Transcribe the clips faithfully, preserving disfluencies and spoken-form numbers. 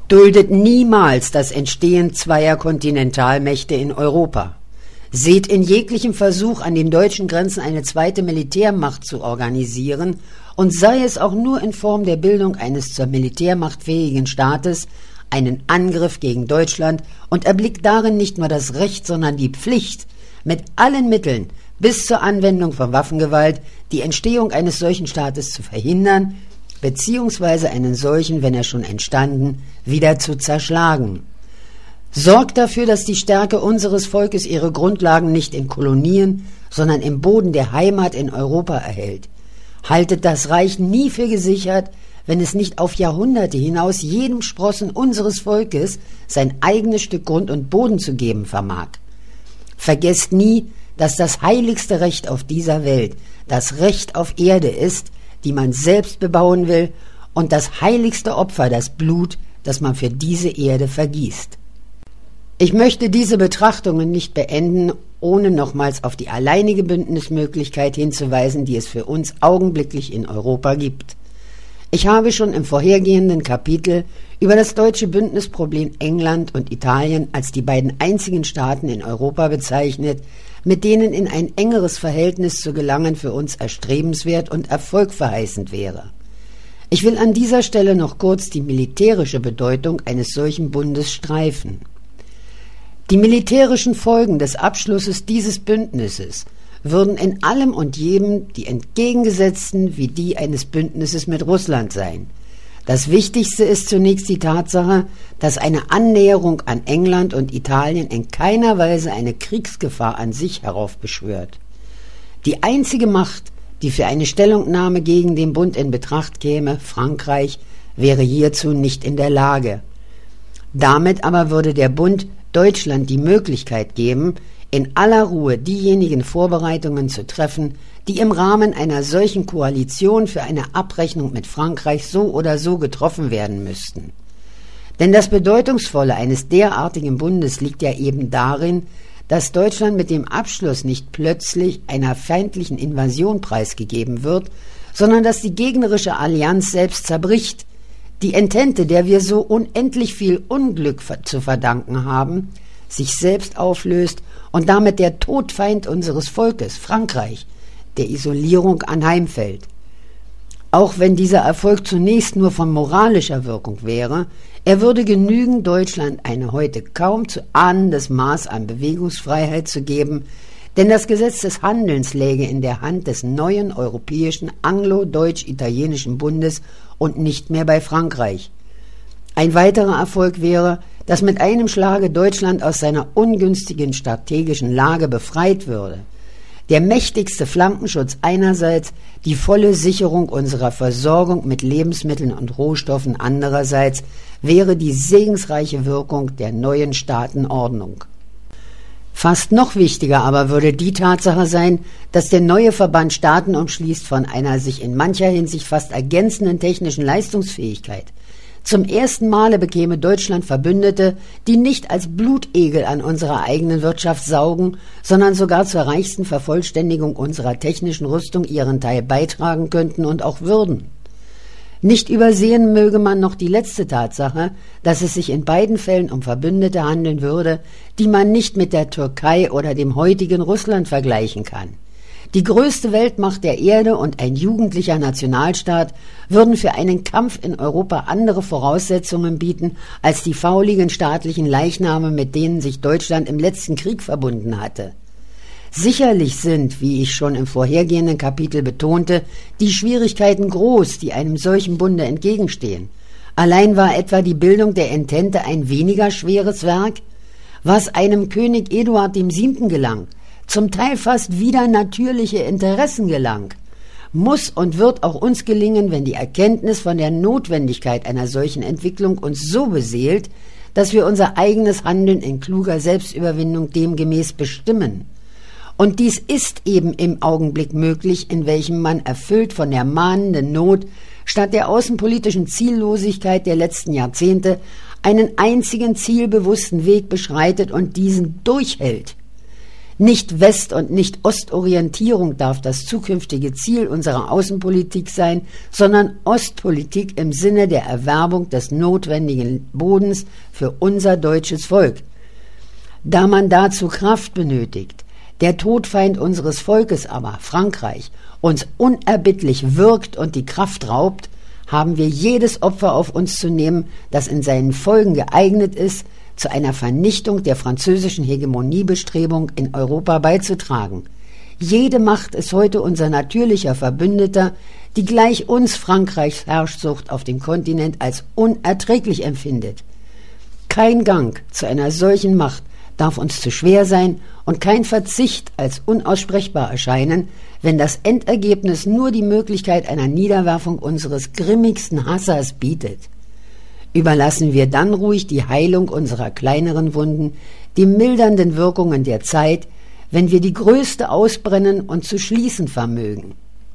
duldet niemals das Entstehen zweier Kontinentalmächte in Europa. Seht in jeglichem Versuch, an den deutschen Grenzen eine zweite Militärmacht zu organisieren, und sei es auch nur in Form der Bildung eines zur Militärmacht fähigen Staates, einen Angriff gegen Deutschland und erblickt darin nicht nur das Recht, sondern die Pflicht, mit allen Mitteln bis zur Anwendung von Waffengewalt die Entstehung eines solchen Staates zu verhindern, beziehungsweise einen solchen, wenn er schon entstanden, wieder zu zerschlagen. Sorgt dafür, dass die Stärke unseres Volkes ihre Grundlagen nicht in Kolonien, sondern im Boden der Heimat in Europa erhält. Haltet das Reich nie für gesichert, wenn es nicht auf Jahrhunderte hinaus jedem Sprossen unseres Volkes sein eigenes Stück Grund und Boden zu geben vermag. Vergesst nie, dass das heiligste Recht auf dieser Welt das Recht auf Erde ist, die man selbst bebauen will, und das heiligste Opfer das Blut, das man für diese Erde vergießt. Ich möchte diese Betrachtungen nicht beenden, ohne nochmals auf die alleinige Bündnismöglichkeit hinzuweisen, die es für uns augenblicklich in Europa gibt. Ich habe schon im vorhergehenden Kapitel über das deutsche Bündnisproblem England und Italien als die beiden einzigen Staaten in Europa bezeichnet, mit denen in ein engeres Verhältnis zu gelangen für uns erstrebenswert und erfolgverheißend wäre. Ich will an dieser Stelle noch kurz die militärische Bedeutung eines solchen Bundes streifen. Die militärischen Folgen des Abschlusses dieses Bündnisses würden in allem und jedem die entgegengesetzten wie die eines Bündnisses mit Russland sein. Das Wichtigste ist zunächst die Tatsache, dass eine Annäherung an England und Italien in keiner Weise eine Kriegsgefahr an sich heraufbeschwört. Die einzige Macht, die für eine Stellungnahme gegen den Bund in Betracht käme, Frankreich, wäre hierzu nicht in der Lage. Damit aber würde der Bund Deutschland die Möglichkeit geben, in aller Ruhe diejenigen Vorbereitungen zu treffen, die im Rahmen einer solchen Koalition für eine Abrechnung mit Frankreich so oder so getroffen werden müssten. Denn das Bedeutungsvolle eines derartigen Bundes liegt ja eben darin, dass Deutschland mit dem Abschluss nicht plötzlich einer feindlichen Invasion preisgegeben wird, sondern dass die gegnerische Allianz selbst zerbricht. Die Entente, der wir so unendlich viel Unglück zu verdanken haben, sich selbst auflöst und damit der Todfeind unseres Volkes, Frankreich, der Isolierung anheimfällt. Auch wenn dieser Erfolg zunächst nur von moralischer Wirkung wäre, er würde genügen, Deutschland eine heute kaum zu ahnendes Maß an Bewegungsfreiheit zu geben, denn das Gesetz des Handelns läge in der Hand des neuen europäischen anglo-deutsch-italienischen Bundes und nicht mehr bei Frankreich. Ein weiterer Erfolg wäre, dass mit einem Schlage Deutschland aus seiner ungünstigen strategischen Lage befreit würde. Der mächtigste Flankenschutz einerseits, die volle Sicherung unserer Versorgung mit Lebensmitteln und Rohstoffen andererseits, wäre die segensreiche Wirkung der neuen Staatenordnung. Fast noch wichtiger aber würde die Tatsache sein, dass der neue Verband Staaten umschließt von einer sich in mancher Hinsicht fast ergänzenden technischen Leistungsfähigkeit. Zum ersten Male bekäme Deutschland Verbündete, die nicht als Blutegel an unserer eigenen Wirtschaft saugen, sondern sogar zur reichsten Vervollständigung unserer technischen Rüstung ihren Teil beitragen könnten und auch würden. Nicht übersehen möge man noch die letzte Tatsache, dass es sich in beiden Fällen um Verbündete handeln würde, die man nicht mit der Türkei oder dem heutigen Russland vergleichen kann. Die größte Weltmacht der Erde und ein jugendlicher Nationalstaat würden für einen Kampf in Europa andere Voraussetzungen bieten als die fauligen staatlichen Leichname, mit denen sich Deutschland im letzten Krieg verbunden hatte. Sicherlich sind, wie ich schon im vorhergehenden Kapitel betonte, die Schwierigkeiten groß, die einem solchen Bunde entgegenstehen. Allein war etwa die Bildung der Entente ein weniger schweres Werk? Was einem König Eduard der Siebte gelang, zum Teil fast wider natürliche Interessen gelang, muss und wird auch uns gelingen, wenn die Erkenntnis von der Notwendigkeit einer solchen Entwicklung uns so beseelt, dass wir unser eigenes Handeln in kluger Selbstüberwindung demgemäß bestimmen. Und dies ist eben im Augenblick möglich, in welchem man, erfüllt von der mahnenden Not, statt der außenpolitischen Ziellosigkeit der letzten Jahrzehnte, einen einzigen zielbewussten Weg beschreitet und diesen durchhält. Nicht West- und nicht Ostorientierung darf das zukünftige Ziel unserer Außenpolitik sein, sondern Ostpolitik im Sinne der Erwerbung des notwendigen Bodens für unser deutsches Volk. Da man dazu Kraft benötigt, der Todfeind unseres Volkes aber, Frankreich, uns unerbittlich wirkt und die Kraft raubt, haben wir jedes Opfer auf uns zu nehmen, das in seinen Folgen geeignet ist, zu einer Vernichtung der französischen Hegemoniebestrebung in Europa beizutragen. Jede Macht ist heute unser natürlicher Verbündeter, die gleich uns Frankreichs Herrschsucht auf dem Kontinent als unerträglich empfindet. Kein Gang zu einer solchen Macht darf uns zu schwer sein und kein Verzicht als unaussprechbar erscheinen, wenn das Endergebnis nur die Möglichkeit einer Niederwerfung unseres grimmigsten Hassers bietet. Überlassen wir dann ruhig die Heilung unserer kleineren Wunden, die mildernden Wirkungen der Zeit, wenn wir die größte ausbrennen und zu schließen vermögen.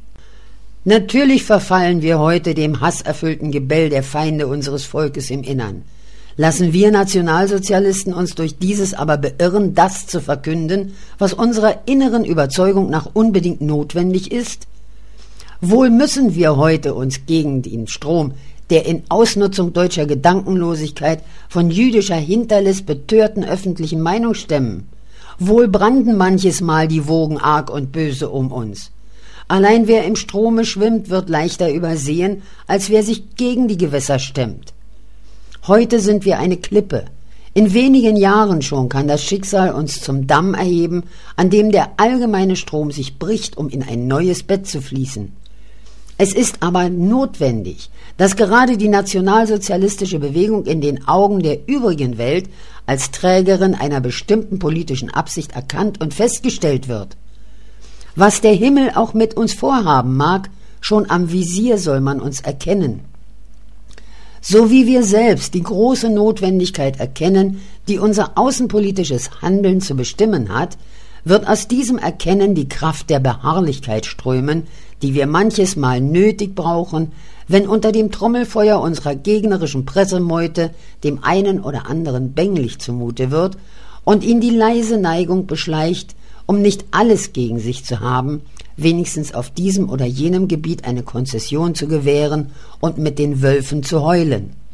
Natürlich verfallen wir heute dem hasserfüllten Gebell der Feinde unseres Volkes im Innern. Lassen wir Nationalsozialisten uns durch dieses aber beirren, das zu verkünden, was unserer inneren Überzeugung nach unbedingt notwendig ist? Wohl müssen wir heute uns gegen den Strom der in Ausnutzung deutscher Gedankenlosigkeit von jüdischer Hinterlist betörten öffentlichen Meinung stemmen. Wohl branden manches Mal die Wogen arg und böse um uns. Allein wer im Strome schwimmt, wird leichter übersehen, als wer sich gegen die Gewässer stemmt. Heute sind wir eine Klippe. In wenigen Jahren schon kann das Schicksal uns zum Damm erheben, an dem der allgemeine Strom sich bricht, um in ein neues Bett zu fließen. Es ist aber notwendig, dass gerade die nationalsozialistische Bewegung in den Augen der übrigen Welt als Trägerin einer bestimmten politischen Absicht erkannt und festgestellt wird. Was der Himmel auch mit uns vorhaben mag, schon am Visier soll man uns erkennen. So wie wir selbst die große Notwendigkeit erkennen, die unser außenpolitisches Handeln zu bestimmen hat, wird aus diesem Erkennen die Kraft der Beharrlichkeit strömen, die wir manches Mal nötig brauchen, wenn unter dem Trommelfeuer unserer gegnerischen Pressemeute dem einen oder anderen bänglich zumute wird und ihn die leise Neigung beschleicht, um nicht alles gegen sich zu haben, wenigstens auf diesem oder jenem Gebiet eine Konzession zu gewähren und mit den Wölfen zu heulen.